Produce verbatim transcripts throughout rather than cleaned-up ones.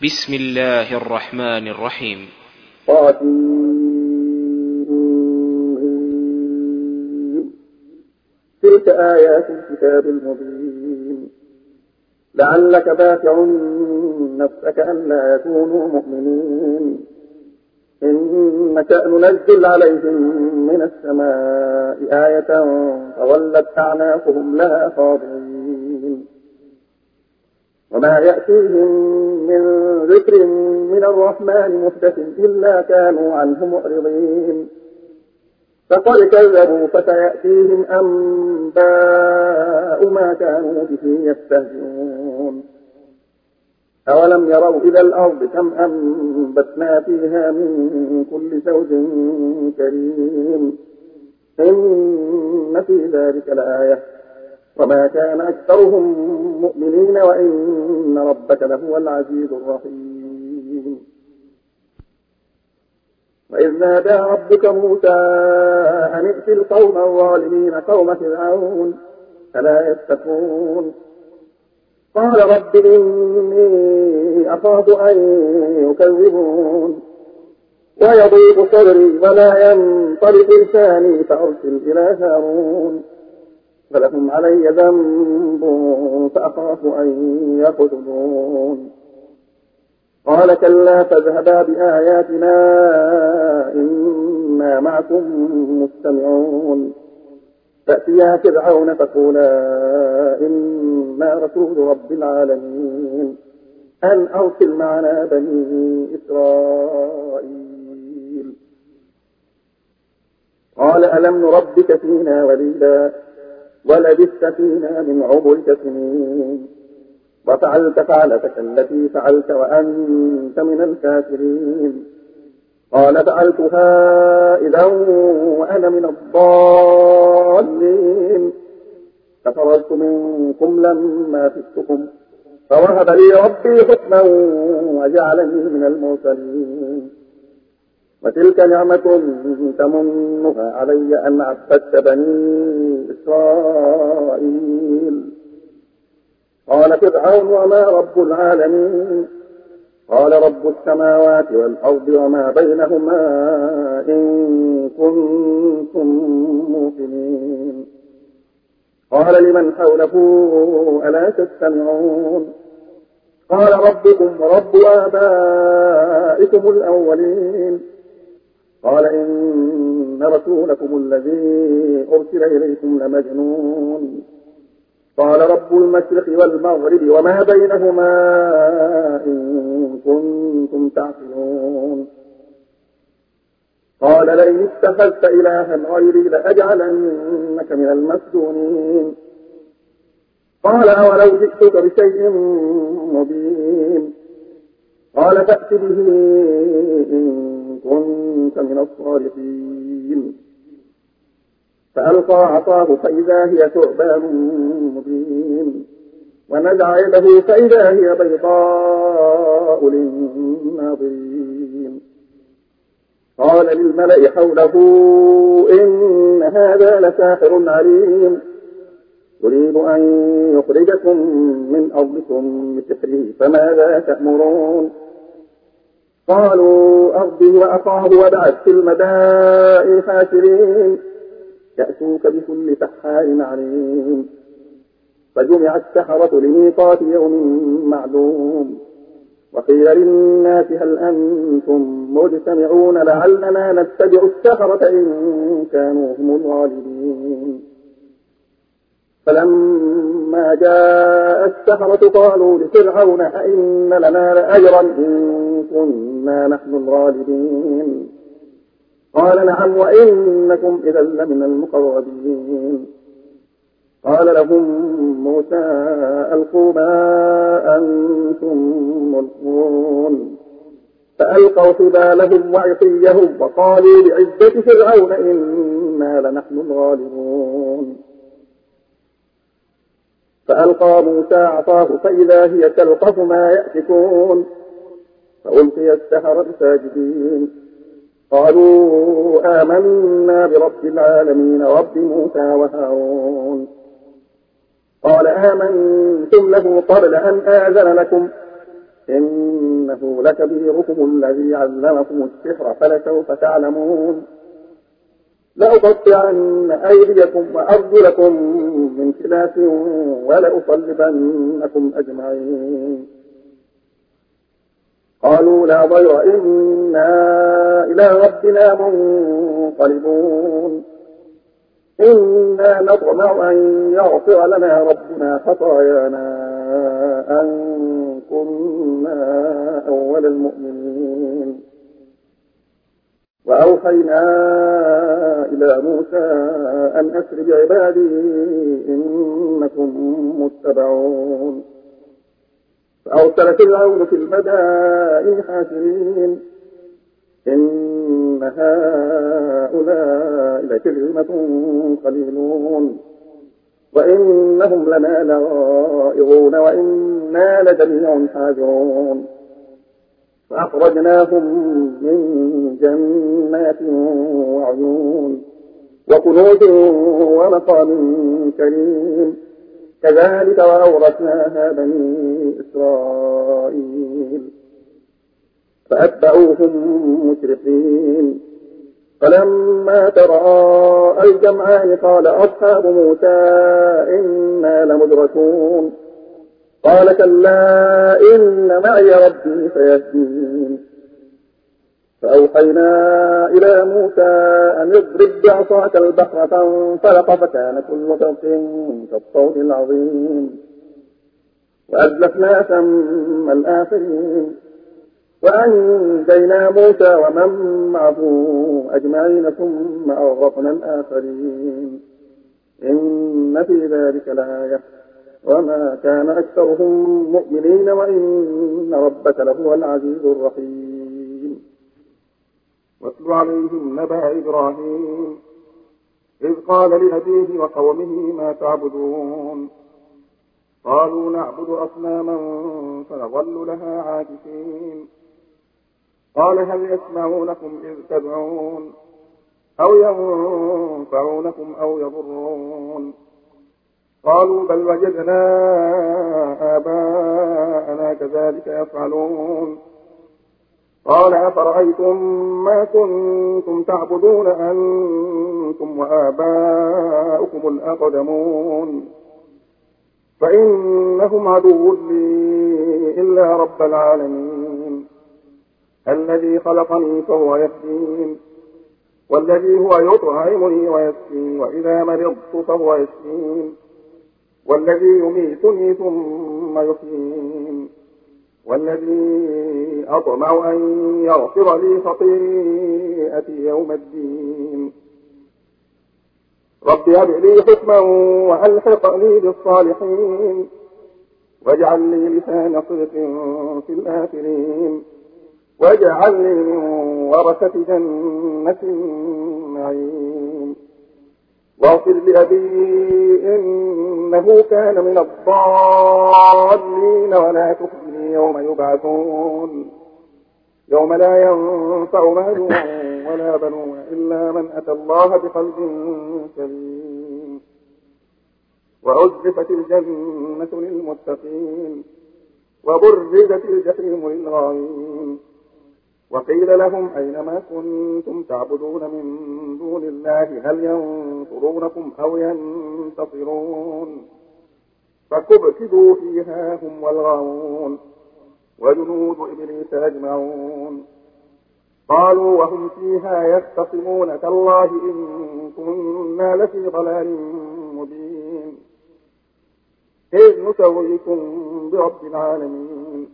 بسم الله الرحمن الرحيم. تلك آيات الكتاب المبين لعلك باخع نفسك ألا يكونوا مؤمنين إن نشأ ننزل عليهم من السماء آية فولت أعناقهم لها خاضعين وما يأتيهم من ذكر من الرحمن محدث إلا كانوا عنه معرضين فقد كذبوا فسيأتيهم أنباء ما كانوا به يستهزئون أولم يروا إلى الأرض كم أنبتنا فيها من كل زوج كريم إن في ذلك لآية وما كان أكثرهم مؤمنين وإن ربك لهو العزيز الرحيم. وإذ نادى ربك موسى أن ائت القوم الظالمين قوم فرعون فلا يتقون قال رب إني أخاف أن يكذبون ويضيق صدري ولا ينطلق لساني فأرسل إلى هارون فلهم علي ذنب فأخاف أن يقتلون قال كلا فاذهبا بآياتنا إنا معكم مستمعون فأتيا فرعون فقولا إنا رسول رب العالمين أن أرسل معنا بني إسرائيل قال ألم نربك فينا وليدا ولبثت فينا من عمرك سنين وفعلت فعلتك التي فعلت وأنت من الكافرين قال فعلتها إذا وأنا من الضالين ففررت منكم لما فتكم فوهب لي ربي حكما وجعلني من المرسلين وتلك نعمة تمنها علي أن عبدت بني إسرائيل قال فرعون وما رب العالمين قال رب السماوات والأرض وما بينهما إن كنتم موقنين قال لمن حوله ألا تستمعون قال ربكم ورب آبائكم الأولين قال إن رسولكم الذي أرسل إليكم لمجنون قال رب المشرق والمغرب وما بينهما إن كنتم تعقلون قال لئن اتخذت إلها غيري لأجعلنك من المسجونين قال أولو جئتك بشيء مبين قال فأت به إن كنت من الصادقين فألقى عصاه فإذا هي ثعبان مبين ونزع يده فإذا هي بيضاء للناظرين قال للملأ حوله إن هذا لساحر عليم يريد أن يخرجكم من أرضكم بسحره فماذا تأمرون قالوا أرضه وأخاه وابعث في المدائن حاشرين يأتوك بكل سحار عليم فجمع السحرة لميقات يوم معلوم وقيل للناس هل أنتم مجتمعون لعلنا نتبع السحرة إن كانوا هم الغالبين فلما جاء السحرة قالوا لفرعون أئن لنا لأجرا إن كنا نحن الغالبين قال نعم وإنكم إذا لمن المقربين قال لهم موسى ألقوا ما أنتم ملقون فألقوا حبالهم وعصيهم وقالوا بعزة فرعون إنا لنحن الغالبون فألقى موسى عصاه فإذا هي تلقف ما يأفكون فألقي السحرة ساجدين قالوا آمنا برب العالمين رب موسى وهارون قال آمنتم له قبل أن آذن لكم إن إنه لكبيركم الذي علمكم السحر فلسوف تعلمون لأقطعن أيديكم وأرجلكم من خلاف ولأصلبنكم أجمعين قالوا لا ضير إنا إلى ربنا منقلبون إنا نطمع أن يغفر لنا ربنا خطايانا أن كنا أول المؤمنين وأوحينا إلى موسى أن أسر بعبادي إنكم متبعون فأرسل فرعون في المدائن حاشرين إن هؤلاء لشرذمة قليلون وإنهم لنا لغائظون وإنا لجميع حاذرون فأخرجناهم من جنات وعيون وكنوز ومقام كريم كذلك وأورثناها بني إسرائيل فأتبعوهم مشرقين فلما تراءى الجمعان قال أصحاب موسى إنا لمدركون قال كلا إن معي ربي سيهدين فأوحينا إلى موسى أن اضرب بعصاك البحر فانفلق فكان كل فرق كالطود العظيم وأزلفنا ثم الآخرين وأنجينا موسى ومن معه أجمعين ثم أغرقنا الآخرين إن في ذلك لآية وما كان أكثرهم مؤمنين وإن ربك لهو العزيز الرحيم واتل عليهم نبأ إبراهيم إذ قال لأبيه وقومه ما تعبدون قالوا نعبد أصناما فنظل لها عاكفين قال هل يسمعونكم إذ تدعون أو ينفعونكم أو يضرون قالوا بل وجدنا آباءنا كذلك يفعلون قال أفرأيتم ما كنتم تعبدون أنتم وآباؤكم الأقدمون فإنهم عدو لي إلا رب العالمين الذي خلقني فهو يهدين والذي هو يطعمني ويسقين وإذا مرضت فهو يشفين والذي يميتني ثم يحيين والذي أطمع أن يغفر لي خطيئتي يوم الدين رب هب لي حكما وألحقني بالصالحين واجعل لي لسان صدق في الآخرين واجعلني من ورثة جنة النعيم واغفر لأبي إنه كان من الضالين ولا تخزني يوم يبعثون يوم لا ينفع مال ولا بنون إلا من أتى الله بقلب سليم وأزلفت الجنة للمتقين وبرزت الجحيم للغاوين وقيل لهم أينما كنتم تعبدون من دون الله هل ينصرونكم أو ينتصرون فكبكبوا فيها هم والغاوون وجنود إبليس أجمعون قالوا وهم فيها يختصمون تالله إن كنا لفي ضلال مبين إذ نسويكم برب العالمين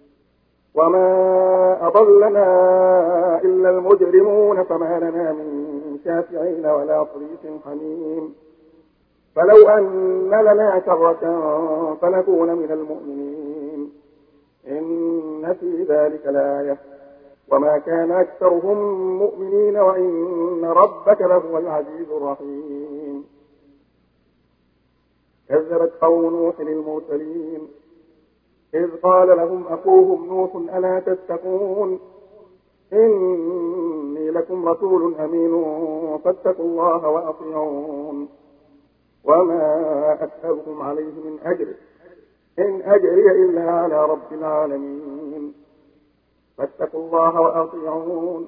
وما أضلنا إلا المجرمون فما لنا من شافعين ولا صديق حميم فلو أن لنا كرة فنكون من المؤمنين إن في ذلك لآية وما كان أكثرهم مؤمنين وإن ربك لهو العزيز الرحيم كذبت قوم نوح المرسلين إذ قال لهم أخوهم نوح ألا تتقون إني لكم رسول أمين فاتقوا الله وأطيعون وما أسألكم عليه من أجر إن أجري إلا على رب العالمين فاتقوا الله وأطيعون.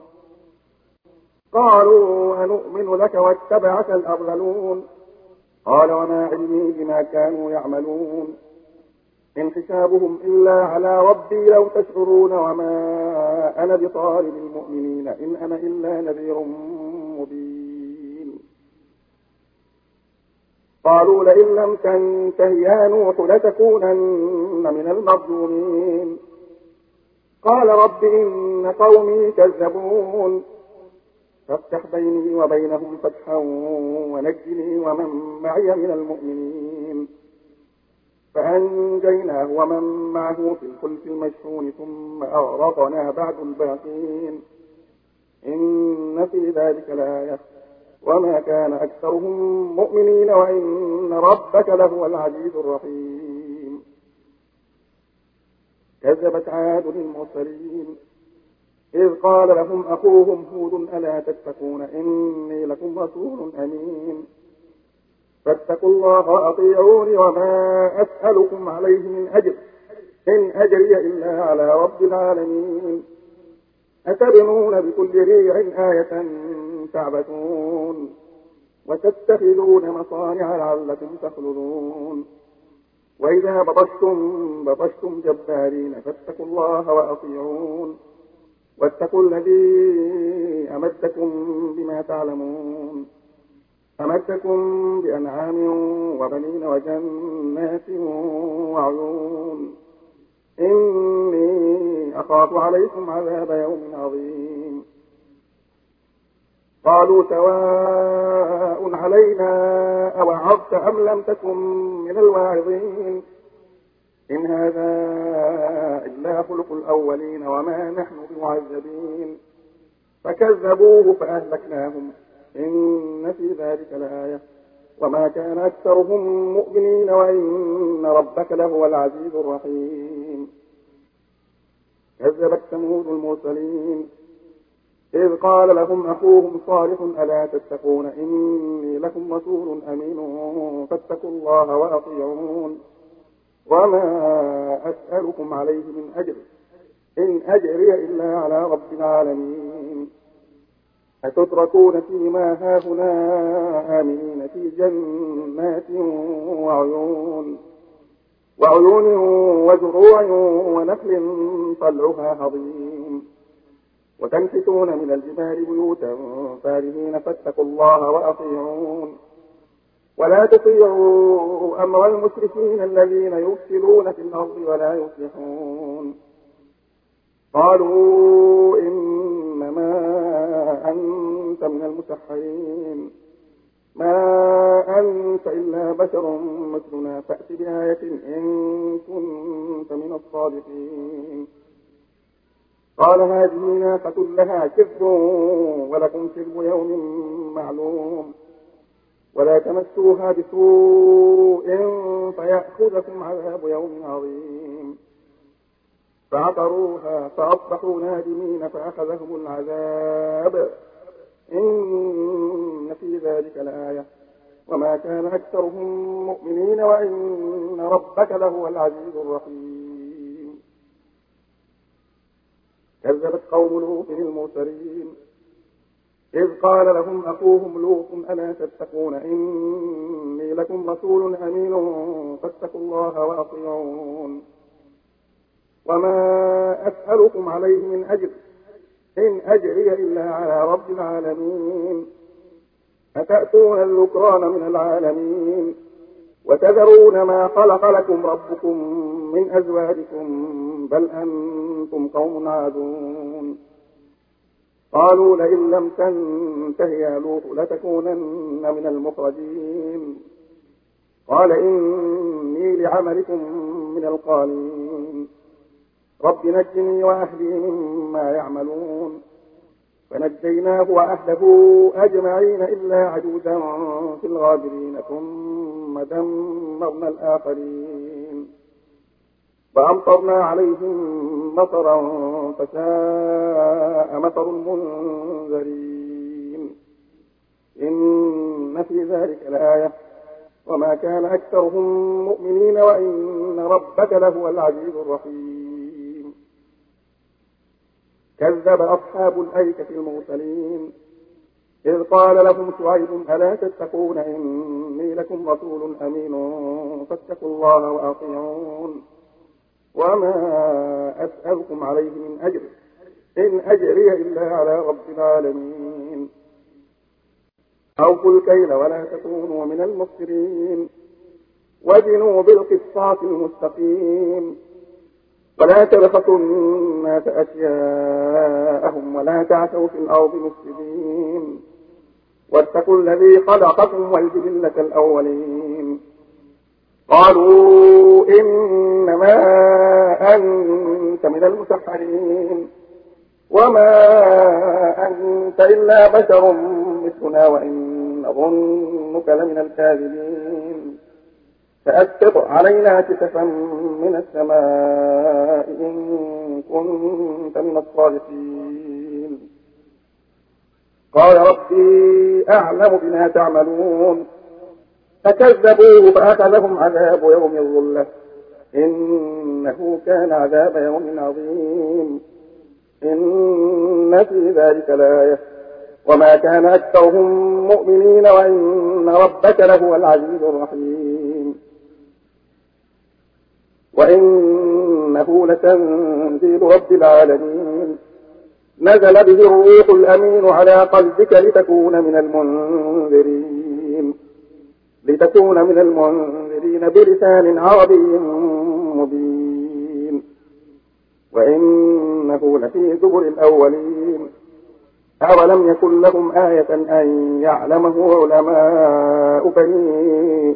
قالوا أنؤمن لك واتبعك الأرذلون. قال وما علمي بما كانوا يعملون إن حسابهم إلا على ربي لو تشعرون وما أنا بطارد المؤمنين إن أنا إلا نذير مبين. قالوا لئن لم تنته يا نوح لتكونن من المرجومين. قال رب إن قومي كذبون فافتح بيني وبينهم فتحا ونجني ومن معي من المؤمنين. فأنجيناه ومن معه في الفلك المشحون ثم أغرقنا بعد الباقين إن في ذلك لآية وما كان أكثرهم مؤمنين وإن ربك لهو العزيز الرحيم. كذبت عاد المرسلين إذ قال لهم أخوهم هود ألا تتقون إني لكم رسول أمين فاتقوا الله وأطيعوني وما أسألكم عليه من أجر إن أجري إلا على رب العالمين. أتبنون بكل ريع آية تعبثون وتتخذون مصانع لعلكم تخلدون وإذا بطشتم بطشتم جبارين فاتقوا الله وأطيعون واتقوا الذي أمدكم بما تعلمون أمدكم بأنعام وبنين وجنات وعيون إني أخاف عليكم عذاب يوم عظيم. قالوا سواء علينا أوعظت أم لم تكن من الواعظين إن هذا إلا خلق الأولين وما نحن بمعذبين. فكذبوه فأهلكناهم إن في ذلك لآية وما كان أكثرهم مؤمنين وإن ربك لهو العزيز الرحيم. كذبت ثمود المرسلين إذ قال لهم أخوهم صالح ألا تتقون إني لكم رسول أمين فاتقوا الله وأطيعون وما أسألكم عليه من أجر إن أجري إلا على رب العالمين. أتتركون فيما هاهنا آمنين في جنات وعيون وعيون وزروع ونخل طلعها هضيم وتنحتون من الجبال بيوتا فارهين فاتقوا الله وأطيعون ولا تطيعوا أمر المشركين الذين يفسدون في الأرض ولا يصلحون. قالوا إنما أنت من المسحرين ما أنت إلا بشر مثلنا فأت بآية إن كنت من الصادقين. قال هذه ناقة لها شرب ولكم شرب يوم معلوم ولا تمسوها بسوء فيأخذكم عذاب يوم عظيم. فعقروها فأصبحوا نادمين فأخذهم العذاب إن في ذلك لآية وما كان أكثرهم مؤمنين وإن ربك لهو العزيز الرحيم. كذبت قوم لوط المرسلين إذ قال لهم أخوهم لوط ألا تتقون إني لكم رسول أمين فاتقوا الله وأطيعون وما أسألكم عليه من أجر إن أجري إلا على رب العالمين. أتأتون الذكران من العالمين وتذرون ما خلق لكم ربكم من أزواجكم بل أنتم قوم عادون. قالوا لئن لم تنته يا لوط لتكونن من المخرجين. قال إني لعملكم من القالين رب نجني وأهلي مما يعملون. فنجيناه وأهله أجمعين إلا عجوزا في الغابرين ثم دمرنا الآخرين وأمطرنا عليهم مطرا فساء مطر المنذرين إن في ذلك لآية وما كان أكثرهم مؤمنين وإن ربك لهو العزيز الرحيم. كذب أصحاب الأيكة المرسلين إذ قال لهم شعيب ألا تتقون إني لكم رسول أمين فاتقوا الله وأطيعون وما أسألكم عليه من أجر إن أجري إلا على رب العالمين أوفوا الكيل ولا تكونوا من المخسرين وزنوا بالقسطاس المستقيم ولا تبخسوا الناس أشياءهم ولا تعثوا في الأرض مفسدين واتقوا الذي خلقكم والجبلة الأولين قالوا إنما أنت من المسحرين وما أنت إلا بشر مثلنا وإن نظنك لمن الكاذبين فأسقط علينا كسفا من السماء إن كنت من الصادقين قال ربي أعلم بما تعملون فكذبوه فأخذهم عذاب يوم الظلة إنه كان عذاب يوم عظيم إن في ذلك لآية وما كان أكثرهم مؤمنين وإن ربك لهو العزيز الرحيم وإنه لتنزيل رب العالمين نزل به الروح الأمين على قلبك لتكون من المنذرين لتكون من المنذرين بلسان عربي مبين وإنه لفي زبر الأولين أولم يكن لهم آية أن يعلمه علماء بني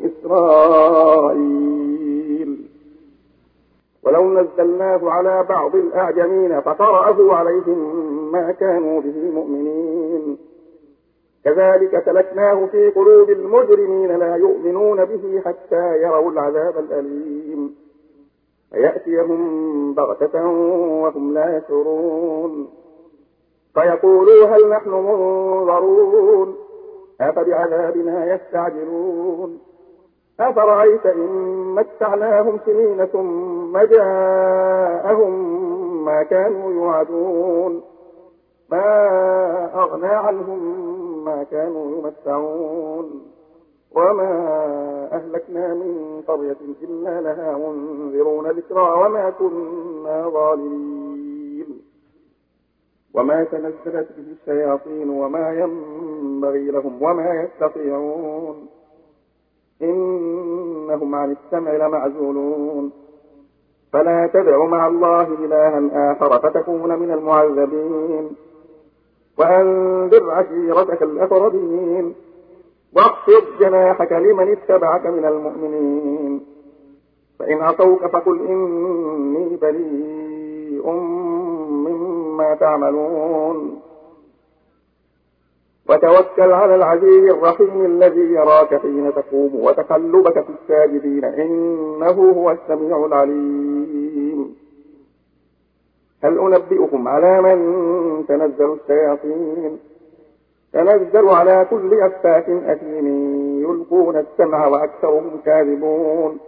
إسرائيل ولو نزلناه على بعض الأعجمين فقرأه عليهم ما كانوا به مؤمنين كذلك سلكناه في قلوب المجرمين لا يؤمنون به حتى يروا العذاب الأليم فيأتيهم بغتة وهم لا يشعرون فيقولوا هل نحن منظرون أفبعذابنا يستعجلون أفرأيت إن متعناهم سنين ثم جاءهم ما كانوا يوعدون ما أغنى عنهم ما كانوا يمتعون وما أهلكنا من قرية إلا لها منذرون ذكرى وما كنا ظالمين وما تنزلت به الشياطين وما ينبغي لهم وما يستطيعون إنهم عن السمع لمعزولون فلا تدع مع الله إلها آخر فتكون من المعذبين وأنذر عشيرتك الأقربين واخفض جناحك لمن اتبعك من المؤمنين فإن عصوك فقل إني بريء مما تعملون وتوكل على العزيز الرحيم الذي يراك حين تقوم وتقلبك في الساجدين إنه هو السميع العليم هل أنبئكم على من تنزل الشياطين تنزل على كل أفاك أثيم يلقون السمع وأكثرهم كاذبون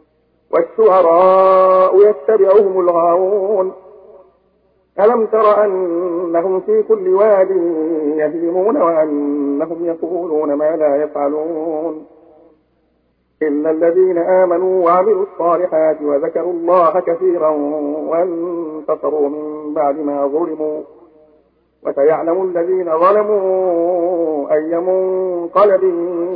والشعراء يتبعهم الغاوون ألم تر أنهم في كل واد يهيمون وأنهم يقولون ما لا يفعلون إلا الذين آمنوا وعملوا الصالحات وذكروا الله كثيرا وانتصروا من بعد ما ظلموا وسيعلم الذين ظلموا أي منقلب